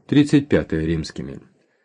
35 римскими.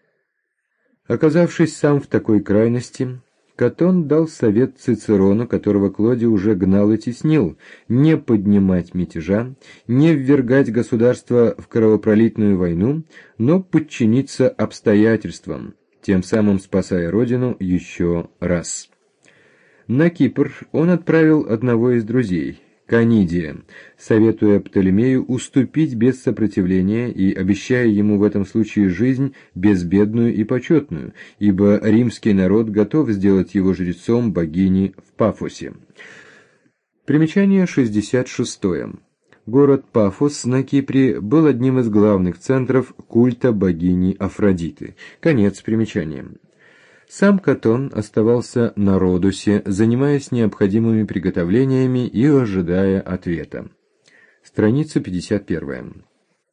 Оказавшись сам в такой крайности, Катон дал совет Цицерону, которого Клодий уже гнал и теснил, не поднимать мятежа, не ввергать государство в кровопролитную войну, но подчиниться обстоятельствам, тем самым спасая родину еще раз. На Кипр он отправил одного из друзей, Канидия, советуя Птолемею уступить без сопротивления и обещая ему в этом случае жизнь безбедную и почетную, ибо римский народ готов сделать его жрецом богини в Пафосе. Примечание 66. Город Пафос на Кипре был одним из главных центров культа богини Афродиты. Конец примечания. Сам Катон оставался на Родосе, занимаясь необходимыми приготовлениями и ожидая ответа. Страница 51.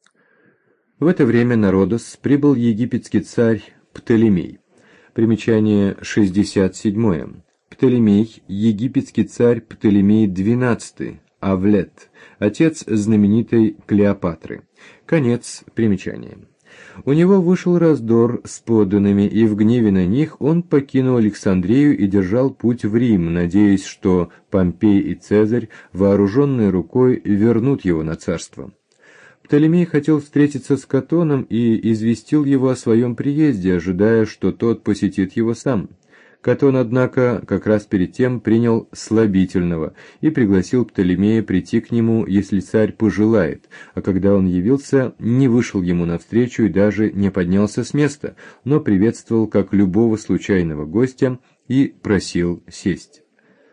В это время на Родос прибыл египетский царь Птолемей. Примечание 67. Птолемей, египетский царь Птолемей XII, Авлет, отец знаменитой Клеопатры. Конец примечания. У него вышел раздор с подданными, и в гневе на них он покинул Александрию и держал путь в Рим, надеясь, что Помпей и Цезарь, вооруженной рукой, вернут его на царство. Птолемей хотел встретиться с Катоном и известил его о своем приезде, ожидая, что тот посетит его сам. Катон, однако, как раз перед тем принял слабительного и пригласил Птолемея прийти к нему, если царь пожелает, а когда он явился, не вышел ему навстречу и даже не поднялся с места, но приветствовал как любого случайного гостя и просил сесть.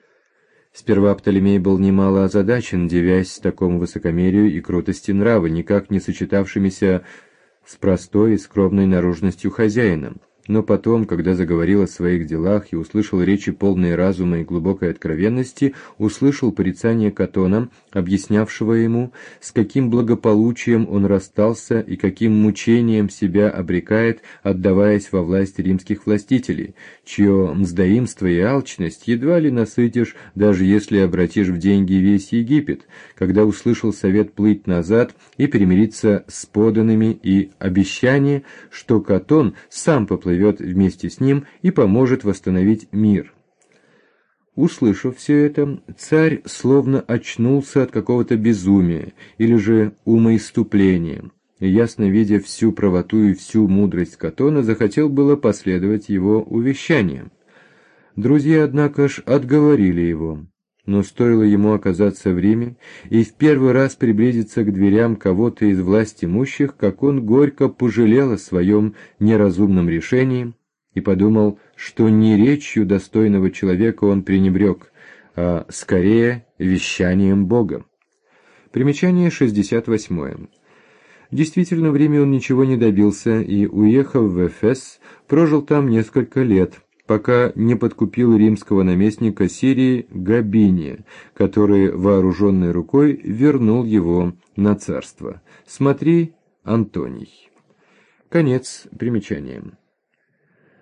Сперва Птолемей был немало озадачен, дивясь такому высокомерию и крутости нрава, никак не сочетавшимися с простой и скромной наружностью хозяина. Но потом, когда заговорил о своих делах и услышал речи полные разума и глубокой откровенности, услышал порицание Катона, объяснявшего ему, с каким благополучием он расстался и каким мучением себя обрекает, отдаваясь во власть римских властителей, чье мздоимство и алчность едва ли насытишь, даже если обратишь в деньги весь Египет, когда услышал совет плыть назад и примириться с подданными и обещание, что Катон сам поплывет вместе с ним и поможет восстановить мир. Услышав все это, царь словно очнулся от какого-то безумия или же умоиступления, и, ясно видя всю правоту и всю мудрость Катона, захотел было последовать его увещаниям. Друзья, однако ж, отговорили его. Но стоило ему оказаться в Риме и в первый раз приблизиться к дверям кого-то из властимущих, как он горько пожалел о своем неразумном решении и подумал, что не речью достойного человека он пренебрег, а скорее вещанием Бога. Примечание 68. Действительно, в Риме он ничего не добился и, уехав в Эфес, прожил там несколько лет, пока не подкупил римского наместника Сирии Габиния, который вооруженной рукой вернул его на царство. Смотри, Антоний. Конец примечания.